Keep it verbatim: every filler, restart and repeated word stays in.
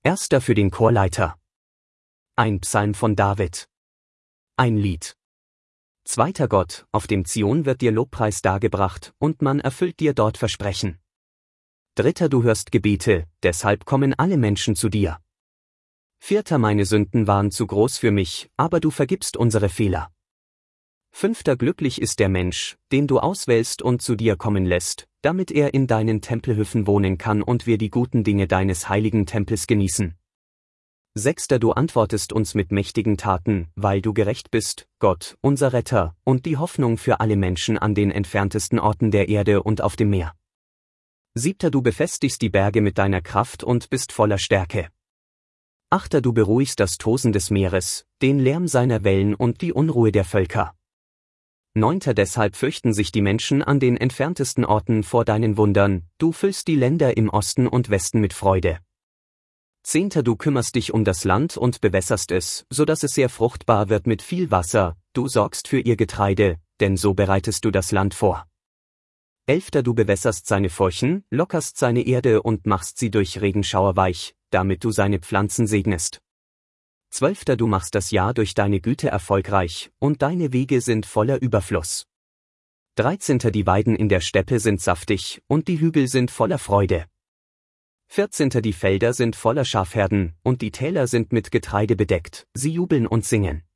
Erster für den Chorleiter. Ein Psalm von David. Ein Lied. Zweiter Gott, auf dem Zion wird dir Lobpreis dargebracht, und man erfüllt dir dort Versprechen. Dritter, du hörst Gebete, deshalb kommen alle Menschen zu dir. Vierter, meine Sünden waren zu groß für mich, aber du vergibst unsere Fehler. Fünfter, glücklich ist der Mensch, den du auswählst und zu dir kommen lässt, damit er in deinen Tempelhöfen wohnen kann und wir die guten Dinge deines heiligen Tempels genießen. Sechster, du antwortest uns mit mächtigen Taten, weil du gerecht bist, Gott, unser Retter, und die Hoffnung für alle Menschen an den entferntesten Orten der Erde und auf dem Meer. Siebter, du befestigst die Berge mit deiner Kraft und bist voller Stärke. Achter, du beruhigst das Tosen des Meeres, den Lärm seiner Wellen und die Unruhe der Völker. Neunter, deshalb fürchten sich die Menschen an den entferntesten Orten vor deinen Wundern, du füllst die Länder im Osten und Westen mit Freude. Zehnter, du kümmerst dich um das Land und bewässerst es, so dass es sehr fruchtbar wird mit viel Wasser, du sorgst für ihr Getreide, denn so bereitest du das Land vor. Elfter, du bewässerst seine Furchen, lockerst seine Erde und machst sie durch Regenschauer weich, damit du seine Pflanzen segnest. Zwölfter, du machst das Jahr durch deine Güte erfolgreich, und deine Wege sind voller Überfluss. Dreizehnter, die Weiden in der Steppe sind saftig, und die Hügel sind voller Freude. Vierzehnter, die Felder sind voller Schafherden, und die Täler sind mit Getreide bedeckt, sie jubeln und singen.